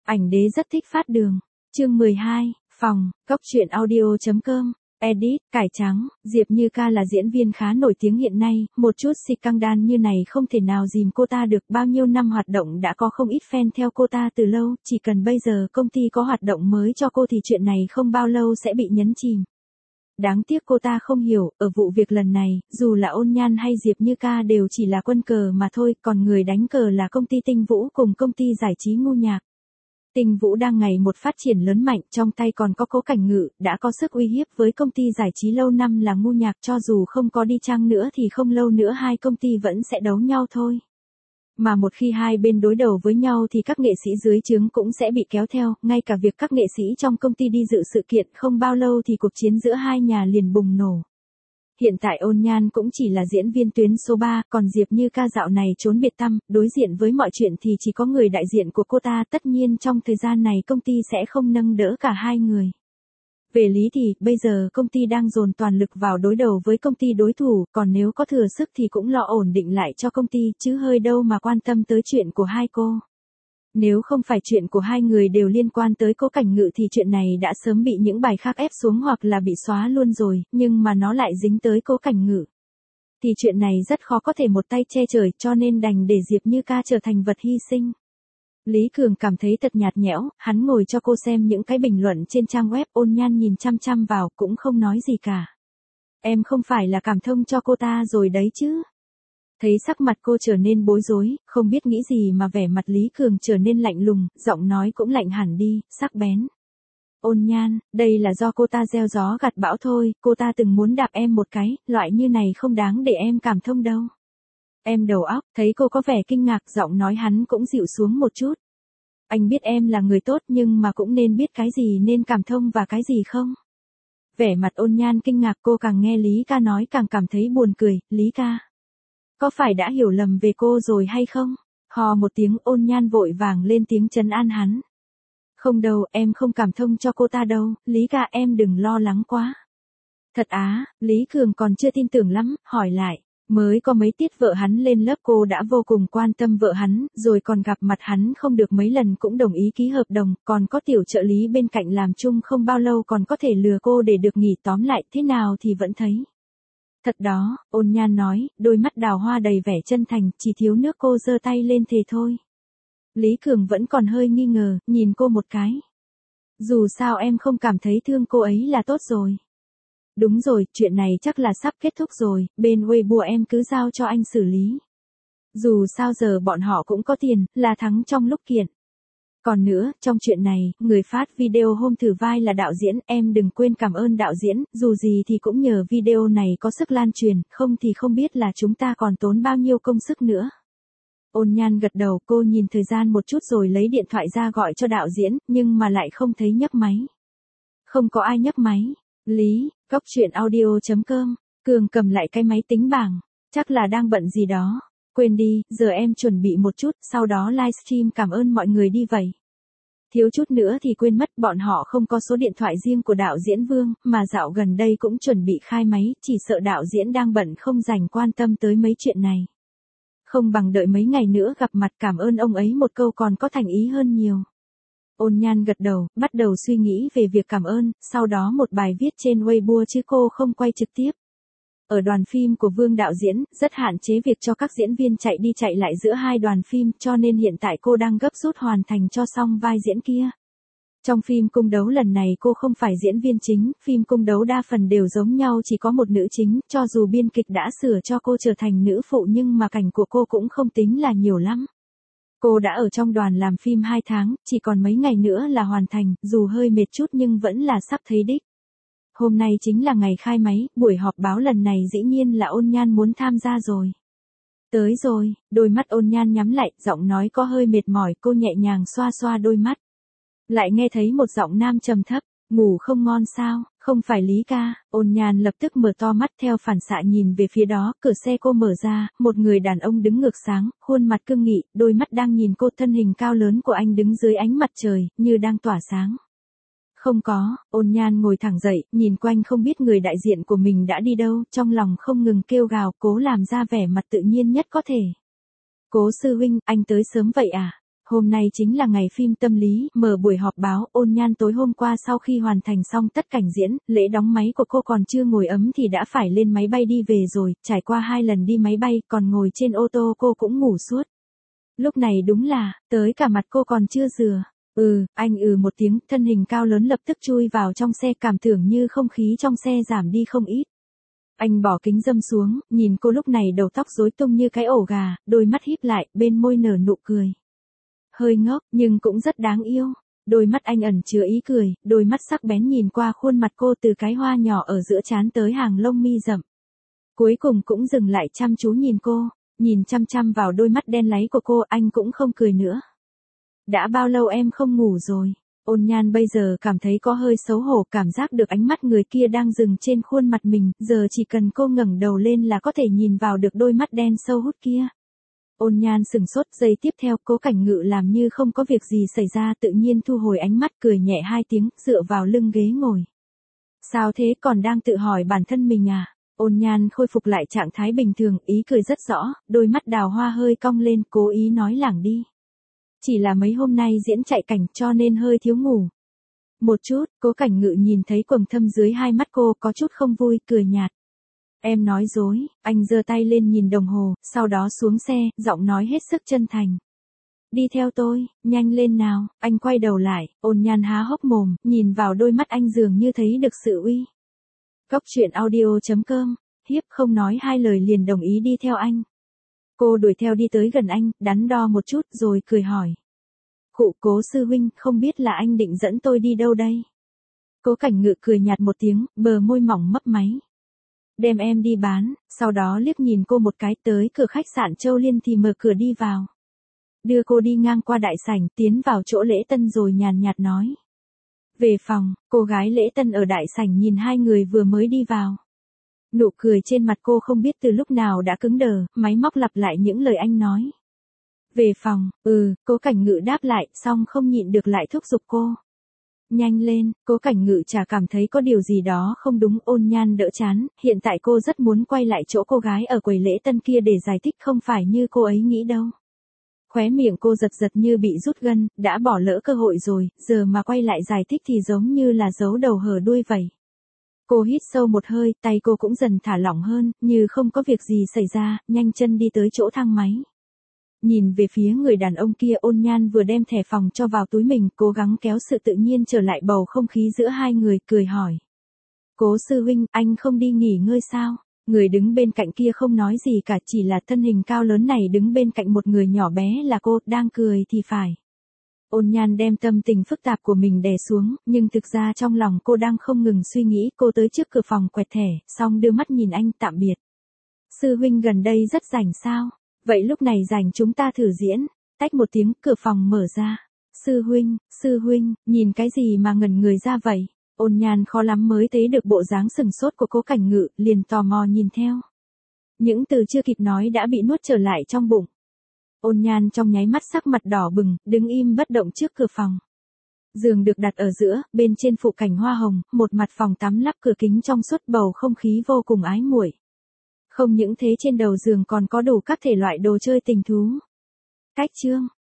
Ảnh đế rất thích phát đường. Chương 12, phòng, cốc truyện audio.com. Edit, cải trắng, Diệp Như Ca là diễn viên khá nổi tiếng hiện nay, một chút scandal như này không thể nào dìm cô ta được, bao nhiêu năm hoạt động đã có không ít fan theo cô ta từ lâu, chỉ cần bây giờ công ty có hoạt động mới cho cô thì chuyện này không bao lâu sẽ bị nhấn chìm. Đáng tiếc cô ta không hiểu, ở vụ việc lần này, dù là Ôn Nhan hay Diệp Như Ca đều chỉ là quân cờ mà thôi, còn người đánh cờ là công ty Tinh Vũ cùng công ty giải trí Ngu Nhạc. Tinh Vũ đang ngày một phát triển lớn mạnh, trong tay còn có Cố Cảnh Ngự, đã có sức uy hiếp với công ty giải trí lâu năm là Ngu Nhạc, cho dù không có đi chăng nữa thì không lâu nữa hai công ty vẫn sẽ đấu nhau thôi. Mà một khi hai bên đối đầu với nhau thì các nghệ sĩ dưới trướng cũng sẽ bị kéo theo, ngay cả việc các nghệ sĩ trong công ty đi dự sự kiện không bao lâu thì cuộc chiến giữa hai nhà liền bùng nổ. Hiện tại Ôn Nhan cũng chỉ là diễn viên tuyến số 3, còn Diệp Như Ca dạo này trốn biệt tăm, đối diện với mọi chuyện thì chỉ có người đại diện của cô ta, tất nhiên trong thời gian này công ty sẽ không nâng đỡ cả hai người. Về lý thì, bây giờ công ty đang dồn toàn lực vào đối đầu với công ty đối thủ, còn nếu có thừa sức thì cũng lo ổn định lại cho công ty, chứ hơi đâu mà quan tâm tới chuyện của hai cô. Nếu không phải chuyện của hai người đều liên quan tới Cố Cảnh Ngự thì chuyện này đã sớm bị những bài khác ép xuống hoặc là bị xóa luôn rồi, nhưng mà nó lại dính tới Cố Cảnh Ngự. Thì chuyện này rất khó có thể một tay che trời, cho nên đành để Diệp Như Ca trở thành vật hy sinh. Lý Cường cảm thấy thật nhạt nhẽo, hắn ngồi cho cô xem những cái bình luận trên trang web. Ôn Nhan nhìn chăm chăm vào cũng không nói gì cả. Em không phải là cảm thông cho cô ta rồi đấy chứ? Thấy sắc mặt cô trở nên bối rối, không biết nghĩ gì mà vẻ mặt Lý Cường trở nên lạnh lùng, giọng nói cũng lạnh hẳn đi, sắc bén. Ôn Nhan, đây là do cô ta gieo gió gặt bão thôi, cô ta từng muốn đạp em một cái, loại như này không đáng để em cảm thông đâu. Em đầu óc, thấy cô có vẻ kinh ngạc, giọng nói hắn cũng dịu xuống một chút. Anh biết em là người tốt nhưng mà cũng nên biết cái gì nên cảm thông và cái gì không. Vẻ mặt Ôn Nhan kinh ngạc, cô càng nghe Lý Ca nói càng cảm thấy buồn cười. Lý Ca, có phải đã hiểu lầm về cô rồi hay không? Hò một tiếng, Ôn Nhan vội vàng lên tiếng trấn an hắn. Không đâu, em không cảm thông cho cô ta đâu, Lý Ca em đừng lo lắng quá. Thật á, Lý Cường còn chưa tin tưởng lắm, hỏi lại. Mới có mấy tiết vợ hắn lên lớp cô đã vô cùng quan tâm vợ hắn, rồi còn gặp mặt hắn không được mấy lần cũng đồng ý ký hợp đồng, còn có tiểu trợ lý bên cạnh làm chung không bao lâu còn có thể lừa cô để được nghỉ, tóm lại thế nào thì vẫn thấy. Thật đó, Ôn Nhan nói, đôi mắt đào hoa đầy vẻ chân thành, chỉ thiếu nước cô giơ tay lên thề thôi. Lý Cường vẫn còn hơi nghi ngờ, nhìn cô một cái. Dù sao em không cảm thấy thương cô ấy là tốt rồi. Đúng rồi, chuyện này chắc là sắp kết thúc rồi, bên Weibo em cứ giao cho anh xử lý. Dù sao giờ bọn họ cũng có tiền, là thắng trong lúc kiện. Còn nữa, trong chuyện này, người phát video hôm thử vai là đạo diễn, em đừng quên cảm ơn đạo diễn, dù gì thì cũng nhờ video này có sức lan truyền, không thì không biết là chúng ta còn tốn bao nhiêu công sức nữa. Ôn Nhan gật đầu, cô nhìn thời gian một chút rồi lấy điện thoại ra gọi cho đạo diễn, nhưng mà lại không thấy nhấc máy. Không có ai nhấc máy. Lý, cốc truyện audio.com, Cường cầm lại cái máy tính bảng, chắc là đang bận gì đó. Quên đi, giờ em chuẩn bị một chút, sau đó livestream cảm ơn mọi người đi vậy. Thiếu chút nữa thì quên mất, bọn họ không có số điện thoại riêng của đạo diễn Vương, mà dạo gần đây cũng chuẩn bị khai máy, chỉ sợ đạo diễn đang bận không dành quan tâm tới mấy chuyện này. Không bằng đợi mấy ngày nữa gặp mặt cảm ơn ông ấy một câu còn có thành ý hơn nhiều. Ôn Nhan gật đầu, bắt đầu suy nghĩ về việc cảm ơn, sau đó một bài viết trên Weibo chứ cô không quay trực tiếp. Ở đoàn phim của Vương đạo diễn, rất hạn chế việc cho các diễn viên chạy đi chạy lại giữa hai đoàn phim, cho nên hiện tại cô đang gấp rút hoàn thành cho xong vai diễn kia. Trong phim cung đấu lần này cô không phải diễn viên chính, phim cung đấu đa phần đều giống nhau, chỉ có một nữ chính, cho dù biên kịch đã sửa cho cô trở thành nữ phụ nhưng mà cảnh của cô cũng không tính là nhiều lắm. Cô đã ở trong đoàn làm phim 2 tháng, chỉ còn mấy ngày nữa là hoàn thành, dù hơi mệt chút nhưng vẫn là sắp thấy đích. Hôm nay chính là ngày khai máy, buổi họp báo lần này dĩ nhiên là Ôn Nhan muốn tham gia rồi. Tới rồi, đôi mắt Ôn Nhan nhắm lại, giọng nói có hơi mệt mỏi, cô nhẹ nhàng xoa xoa đôi mắt. Lại nghe thấy một giọng nam trầm thấp, ngủ không ngon sao, không phải Lý Ca. Ôn Nhan lập tức mở to mắt theo phản xạ nhìn về phía đó, cửa xe cô mở ra, một người đàn ông đứng ngược sáng, khuôn mặt cương nghị, đôi mắt đang nhìn cô, thân hình cao lớn của anh đứng dưới ánh mặt trời, như đang tỏa sáng. Không có, Ôn Nhan ngồi thẳng dậy, nhìn quanh không biết người đại diện của mình đã đi đâu, trong lòng không ngừng kêu gào, cố làm ra vẻ mặt tự nhiên nhất có thể. Cố sư huynh, anh tới sớm vậy à? Hôm nay chính là ngày phim tâm lý, mở buổi họp báo, Ôn Nhan tối hôm qua sau khi hoàn thành xong tất cảnh diễn, lễ đóng máy của cô còn chưa ngồi ấm thì đã phải lên máy bay đi về rồi, trải qua 2 lần đi máy bay, còn ngồi trên ô tô cô cũng ngủ suốt. Lúc này đúng là, tới cả mặt cô còn chưa rửa. Anh một tiếng, thân hình cao lớn lập tức chui vào trong xe, cảm tưởng như không khí trong xe giảm đi không ít. Anh bỏ kính râm xuống, nhìn cô lúc này đầu tóc rối tung như cái ổ gà, đôi mắt híp lại, bên môi nở nụ cười. Hơi ngốc, nhưng cũng rất đáng yêu. Đôi mắt anh ẩn chứa ý cười, đôi mắt sắc bén nhìn qua khuôn mặt cô từ cái hoa nhỏ ở giữa trán tới hàng lông mi rậm. Cuối cùng cũng dừng lại chăm chú nhìn cô, nhìn chăm chăm vào đôi mắt đen láy của cô, anh cũng không cười nữa. Đã bao lâu em không ngủ rồi? Ôn Nhan bây giờ cảm thấy có hơi xấu hổ, cảm giác được ánh mắt người kia đang dừng trên khuôn mặt mình, giờ chỉ cần cô ngẩng đầu lên là có thể nhìn vào được đôi mắt đen sâu hút kia. Ôn Nhan sừng sốt, giây tiếp theo Cố Cảnh Ngự làm như không có việc gì xảy ra, tự nhiên thu hồi ánh mắt, cười nhẹ 2 tiếng, dựa vào lưng ghế ngồi. Sao thế, còn đang tự hỏi bản thân mình à? Ôn Nhan khôi phục lại trạng thái bình thường, ý cười rất rõ, đôi mắt đào hoa hơi cong lên, cố ý nói lảng đi. Chỉ là mấy hôm nay diễn chạy cảnh cho nên hơi thiếu ngủ. Một chút, Cố Cảnh Ngự nhìn thấy quầng thâm dưới 2 mắt cô, có chút không vui, cười nhạt. Em nói dối, anh giơ tay lên nhìn đồng hồ, sau đó xuống xe, giọng nói hết sức chân thành. Đi theo tôi, nhanh lên nào, anh quay đầu lại, Ôn Nhan há hốc mồm, nhìn vào đôi mắt anh dường như thấy được sự uy. Cóc truyện audio.com, hiếp không nói 2 lời liền đồng ý đi theo anh. Cô đuổi theo đi tới gần anh, đắn đo một chút rồi cười hỏi. Cố sư huynh, không biết là anh định dẫn tôi đi đâu đây? Cố Cảnh Ngự cười nhạt một tiếng, bờ môi mỏng mấp máy. Đem em đi bán, sau đó liếc nhìn cô một cái, tới cửa khách sạn Châu Liên thì mở cửa đi vào. Đưa cô đi ngang qua đại sảnh, tiến vào chỗ lễ tân rồi nhàn nhạt nói. Về phòng, cô gái lễ tân ở đại sảnh nhìn 2 người vừa mới đi vào. Nụ cười trên mặt cô không biết từ lúc nào đã cứng đờ, máy móc lặp lại những lời anh nói. Về phòng, Cố Cảnh Ngự đáp lại, xong không nhịn được lại thúc giục cô. Nhanh lên, Cố Cảnh Ngự chả cảm thấy có điều gì đó không đúng. Ôn Nhan đỡ chán, hiện tại cô rất muốn quay lại chỗ cô gái ở quầy lễ tân kia để giải thích, không phải như cô ấy nghĩ đâu. Khóe miệng cô giật giật như bị rút gân, đã bỏ lỡ cơ hội rồi, giờ mà quay lại giải thích thì giống như là giấu đầu hở đuôi vậy. Cô hít sâu một hơi, tay cô cũng dần thả lỏng hơn, như không có việc gì xảy ra, nhanh chân đi tới chỗ thang máy. Nhìn về phía người đàn ông kia, Ôn Nhan vừa đem thẻ phòng cho vào túi mình, cố gắng kéo sự tự nhiên trở lại bầu không khí giữa 2 người, cười hỏi. Cố sư huynh, anh không đi nghỉ ngơi sao? Người đứng bên cạnh kia không nói gì cả, chỉ là thân hình cao lớn này đứng bên cạnh một người nhỏ bé là cô, đang cười thì phải. Ôn Nhan đem tâm tình phức tạp của mình đè xuống, nhưng thực ra trong lòng cô đang không ngừng suy nghĩ. Cô tới trước cửa phòng quẹt thẻ, xong đưa mắt nhìn anh, tạm biệt. Sư huynh gần đây rất rảnh sao? Vậy lúc này rảnh chúng ta thử diễn. Tách một tiếng, cửa phòng mở ra. Sư huynh, nhìn cái gì mà ngẩn người ra vậy? Ôn Nhan khó lắm mới thấy được bộ dáng sừng sốt của Cố Cảnh Ngự, liền tò mò nhìn theo. Những từ chưa kịp nói đã bị nuốt trở lại trong bụng. Ôn Nhan trong nháy mắt sắc mặt đỏ bừng, đứng im bất động trước cửa phòng. Giường được đặt ở giữa, bên trên phụ cảnh hoa hồng, một mặt phòng tắm lắp cửa kính trong suốt, bầu không khí vô cùng ái muội. Không những thế, trên đầu giường còn có đủ các thể loại đồ chơi tình thú. Cách chương